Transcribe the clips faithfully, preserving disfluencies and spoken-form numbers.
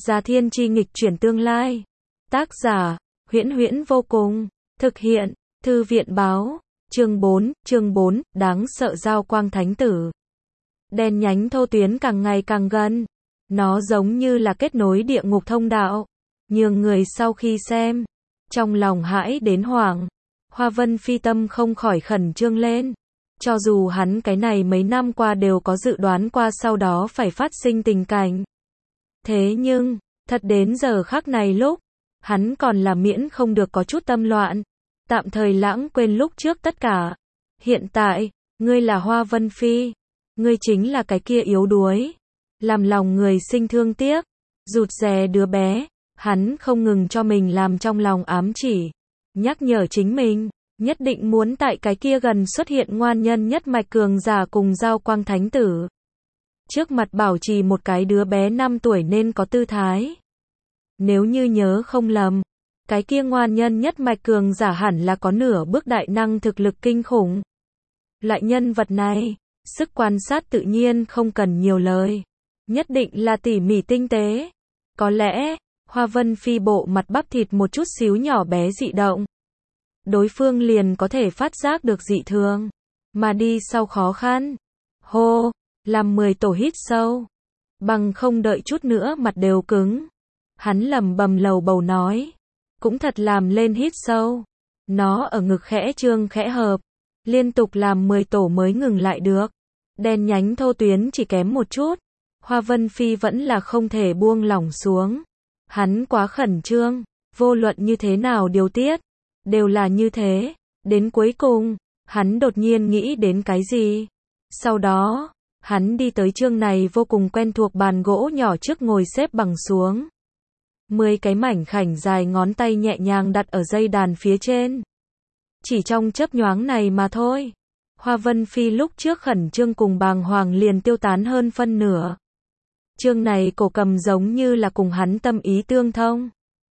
Gia Thiên Chi nghịch chuyển tương lai. Tác giả, Huyễn Huyễn vô cùng. Thực hiện, Thư viện báo. Chương bốn, chương bốn, đáng sợ giao quang thánh tử. Đen nhánh thô tuyến càng ngày càng gần. Nó giống như là kết nối địa ngục thông đạo. Nhường người sau khi xem, trong lòng hãi đến hoảng. Hoa Vân Phi tâm không khỏi khẩn trương lên. Cho dù hắn cái này mấy năm qua đều có dự đoán qua sau đó phải phát sinh tình cảnh. Thế nhưng, thật đến giờ khắc này lúc, hắn còn là miễn không được có chút tâm loạn. Tạm thời lãng quên lúc trước tất cả. Hiện tại, ngươi là Hoa Vân Phi. Ngươi chính là cái kia yếu đuối. Làm lòng người sinh thương tiếc. Rụt rè đứa bé. Hắn không ngừng cho mình làm trong lòng ám chỉ. Nhắc nhở chính mình. Nhất định muốn tại cái kia gần xuất hiện ngoan nhân nhất mạch cường giả cùng giao quang thánh tử. Trước mặt bảo trì một cái đứa bé năm tuổi nên có tư thái. Nếu như nhớ không lầm, cái kia ngoan nhân nhất mạch cường giả hẳn là có nửa bước đại năng thực lực kinh khủng. Loại nhân vật này, sức quan sát tự nhiên không cần nhiều lời. Nhất định là tỉ mỉ tinh tế. Có lẽ, Hoa Vân Phi bộ mặt bắp thịt một chút xíu nhỏ bé dị động. Đối phương liền có thể phát giác được dị thường. Mà đi sau khó khăn. Hô, làm mười tổ hít sâu. Bằng không đợi chút nữa mặt đều cứng. Hắn lẩm bẩm lầu bầu nói. Cũng thật làm lên hít sâu. Nó ở ngực khẽ trương khẽ hợp. Liên tục làm mười tổ mới ngừng lại được. Đen nhánh thô tuyến chỉ kém một chút. Hoa Vân Phi vẫn là không thể buông lỏng xuống. Hắn quá khẩn trương. Vô luận như thế nào điều tiết. Đều là như thế. Đến cuối cùng, hắn đột nhiên nghĩ đến cái gì. Sau đó, hắn đi tới chương này vô cùng quen thuộc bàn gỗ nhỏ trước ngồi xếp bằng xuống. Mười cái mảnh khảnh dài ngón tay nhẹ nhàng đặt ở dây đàn phía trên. Chỉ trong chớp nhoáng này mà thôi. Hoa Vân Phi lúc trước khẩn trương cùng bàng hoàng liền tiêu tán hơn phân nửa. Chương này cổ cầm giống như là cùng hắn tâm ý tương thông.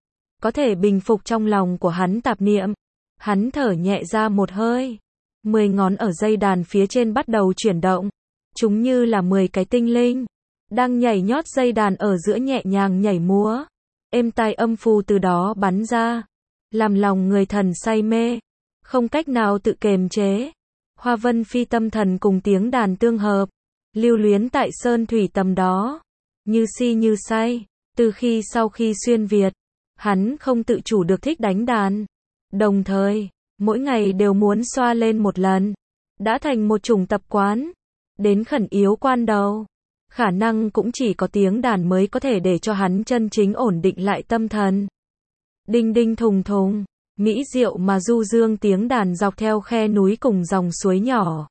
Có thể bình phục trong lòng của hắn tạp niệm. Hắn thở nhẹ ra một hơi. Mười ngón ở dây đàn phía trên bắt đầu chuyển động. Chúng như là mười cái tinh linh. Đang nhảy nhót dây đàn ở giữa nhẹ nhàng nhảy múa. Êm tai âm phù từ đó bắn ra. Làm lòng người thần say mê. Không cách nào tự kềm chế. Hoa Vân Phi tâm thần cùng tiếng đàn tương hợp. Lưu luyến tại sơn thủy tầm đó. Như si như say. Từ khi sau khi xuyên Việt. Hắn không tự chủ được thích đánh đàn. Đồng thời, mỗi ngày đều muốn xoa lên một lần. Đã thành một chủng tập quán. Đến khẩn yếu quan đầu. Khả năng cũng chỉ có tiếng đàn mới có thể để cho hắn chân chính ổn định lại tâm thần. Đinh đinh thùng thùng. Mỹ diệu mà du dương tiếng đàn dọc theo khe núi cùng dòng suối nhỏ.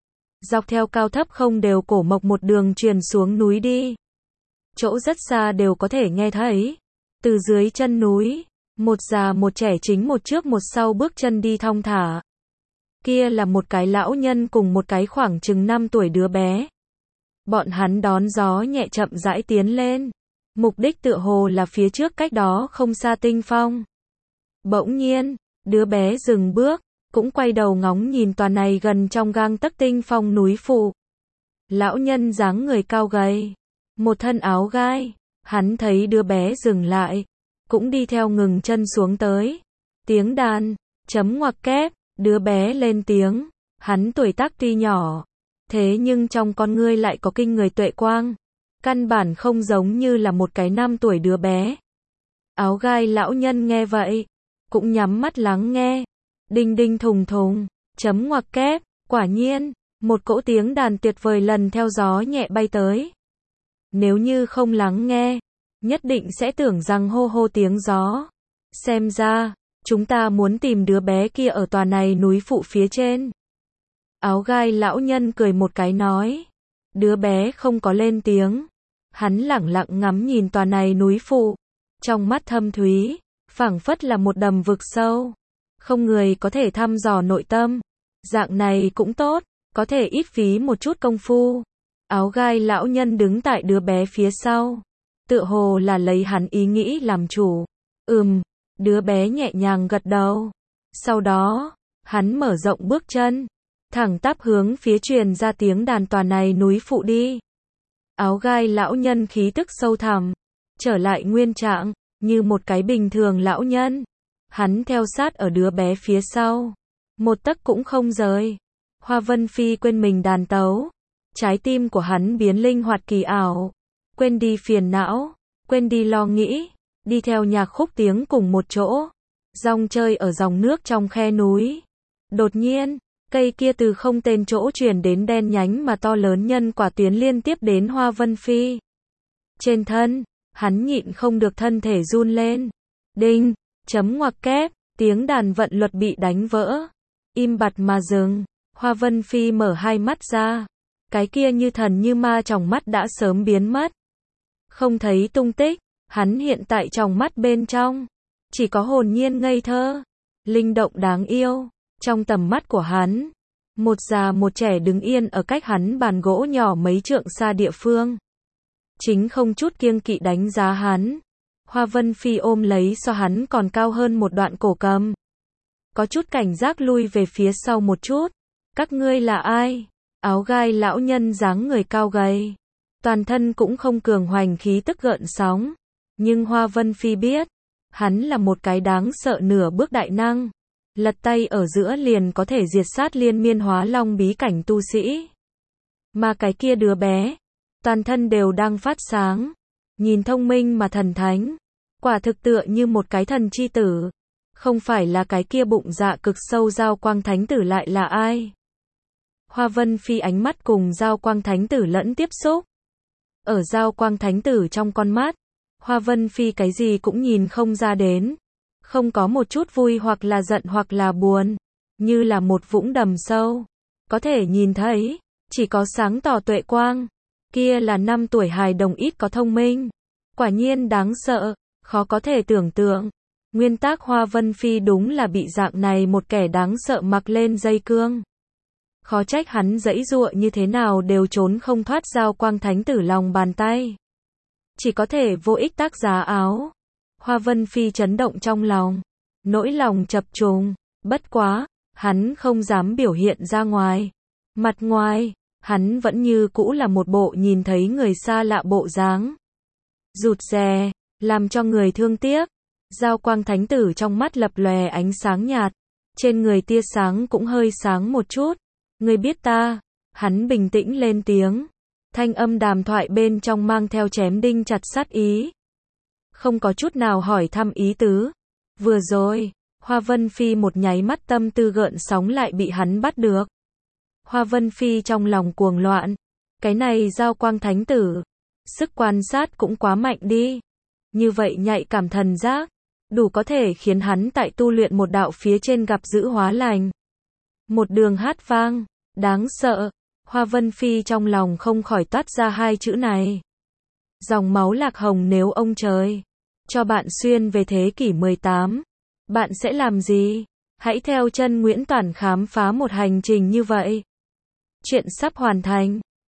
Dọc theo cao thấp không đều cổ mộc một đường truyền xuống núi đi. Chỗ rất xa đều có thể nghe thấy. Từ dưới chân núi, một già một trẻ chính một trước một sau bước chân đi thong thả. Kia là một cái lão nhân cùng một cái khoảng chừng năm tuổi đứa bé. Bọn hắn đón gió nhẹ chậm rãi tiến lên. Mục đích tựa hồ là phía trước cách đó không xa tinh phong. Bỗng nhiên, đứa bé dừng bước, cũng quay đầu ngóng nhìn tòa này gần trong gang tấc tinh phong núi phụ. Lão nhân dáng người cao gầy, một thân áo gai. Hắn thấy đứa bé dừng lại, cũng đi theo ngừng chân xuống tới. Tiếng đàn, chấm ngoặc kép, đứa bé lên tiếng. Hắn tuổi tác tuy nhỏ, thế nhưng trong con ngươi lại có kinh người tuệ quang. Căn bản không giống như là một cái năm tuổi đứa bé. Áo gai lão nhân nghe vậy, cũng nhắm mắt lắng nghe. Đinh đinh thùng thùng, chấm ngoặc kép, quả nhiên, một cỗ tiếng đàn tuyệt vời lần theo gió nhẹ bay tới. Nếu như không lắng nghe, nhất định sẽ tưởng rằng hô hô tiếng gió. Xem ra, chúng ta muốn tìm đứa bé kia ở tòa này núi phụ phía trên. Áo gai lão nhân cười một cái nói. Đứa bé không có lên tiếng. Hắn lẳng lặng ngắm nhìn tòa này núi phụ. Trong mắt thâm thúy, phảng phất là một đầm vực sâu. Không người có thể thăm dò nội tâm. Dạng này cũng tốt, có thể ít phí một chút công phu. Áo gai lão nhân đứng tại đứa bé phía sau. Tựa hồ là lấy hắn ý nghĩ làm chủ. Ừm, đứa bé nhẹ nhàng gật đầu. Sau đó, hắn mở rộng bước chân. Thẳng tắp hướng phía truyền ra tiếng đàn tòa này núi phụ đi. Áo gai lão nhân khí tức sâu thẳm. trở lại nguyên trạng, như một cái bình thường lão nhân. Hắn theo sát ở đứa bé phía sau, một tấc cũng không rời. Hoa Vân Phi quên mình đàn tấu, trái tim của hắn biến linh hoạt kỳ ảo, quên đi phiền não, quên đi lo nghĩ, đi theo nhạc khúc tiếng cùng một chỗ, rong chơi ở dòng nước trong khe núi. Đột nhiên, cây kia từ không tên chỗ truyền đến đen nhánh mà to lớn nhân quả tuyến liên tiếp đến Hoa Vân Phi. Trên thân, hắn nhịn không được thân thể run lên. Đinh, chấm ngoặc kép, tiếng đàn vận luật bị đánh vỡ. Im bặt mà dừng, Hoa Vân Phi mở hai mắt ra. Cái kia như thần như ma tròng mắt đã sớm biến mất. Không thấy tung tích, hắn hiện tại tròng mắt bên trong. Chỉ có hồn nhiên ngây thơ, linh động đáng yêu. Trong tầm mắt của hắn, một già một trẻ đứng yên ở cách hắn bàn gỗ nhỏ mấy trượng xa địa phương. Chính không chút kiêng kỵ đánh giá hắn. Hoa Vân Phi ôm lấy so hắn còn cao hơn một đoạn cổ cầm. Có chút cảnh giác lui về phía sau một chút. Các ngươi là ai? Áo gai lão nhân dáng người cao gầy. Toàn thân cũng không cường hoành khí tức gợn sóng. Nhưng Hoa Vân Phi biết, hắn là một cái đáng sợ nửa bước đại năng. Lật tay ở giữa liền có thể diệt sát liên miên hóa long bí cảnh tu sĩ. Mà cái kia đứa bé, toàn thân đều đang phát sáng. Nhìn thông minh mà thần thánh. Quả thực tựa như một cái thần chi tử. Không phải là cái kia bụng dạ cực sâu Giao Quang Thánh Tử lại là ai? Hoa Vân Phi ánh mắt cùng Giao Quang Thánh Tử lẫn tiếp xúc. Ở Giao Quang Thánh Tử trong con mắt, Hoa Vân Phi cái gì cũng nhìn không ra đến. Không có một chút vui hoặc là giận hoặc là buồn. Như là một vũng đầm sâu. Có thể nhìn thấy, chỉ có sáng tỏ tuệ quang. Kia là năm tuổi hài đồng ít có thông minh. Quả nhiên đáng sợ, khó có thể tưởng tượng. Nguyên tác Hoa Vân Phi đúng là bị dạng này một kẻ đáng sợ mặc lên dây cương. Khó trách hắn giãy giụa như thế nào đều trốn không thoát Giao Quang Thánh Tử lòng bàn tay. Chỉ có thể vô ích tác giá áo. Hoa Vân Phi chấn động trong lòng. Nỗi lòng chập trùng. Bất quá, hắn không dám biểu hiện ra ngoài. Mặt ngoài, hắn vẫn như cũ là một bộ nhìn thấy người xa lạ bộ dáng. Rụt rè, làm cho người thương tiếc. Giao Quang Thánh Tử trong mắt lập lòe ánh sáng nhạt. Trên người tia sáng cũng hơi sáng một chút. Ngươi biết ta, hắn bình tĩnh lên tiếng. Thanh âm đàm thoại bên trong mang theo chém đinh chặt sắt ý. Không có chút nào hỏi thăm ý tứ. Vừa rồi, Hoa Vân Phi một nháy mắt tâm tư gợn sóng lại bị hắn bắt được. Hoa Vân Phi trong lòng cuồng loạn. Cái này Giao Quang Thánh Tử, sức quan sát cũng quá mạnh đi. Như vậy nhạy cảm thần giác, đủ có thể khiến hắn tại tu luyện một đạo phía trên gặp dữ hóa lành. Một đường hát vang, đáng sợ. Hoa Vân Phi trong lòng không khỏi toát ra hai chữ này. Dòng máu lạc hồng nếu ông trời cho bạn xuyên về thế kỷ mười tám, bạn sẽ làm gì? Hãy theo chân Nguyễn Toản khám phá một hành trình như vậy. Chuyện sắp hoàn thành.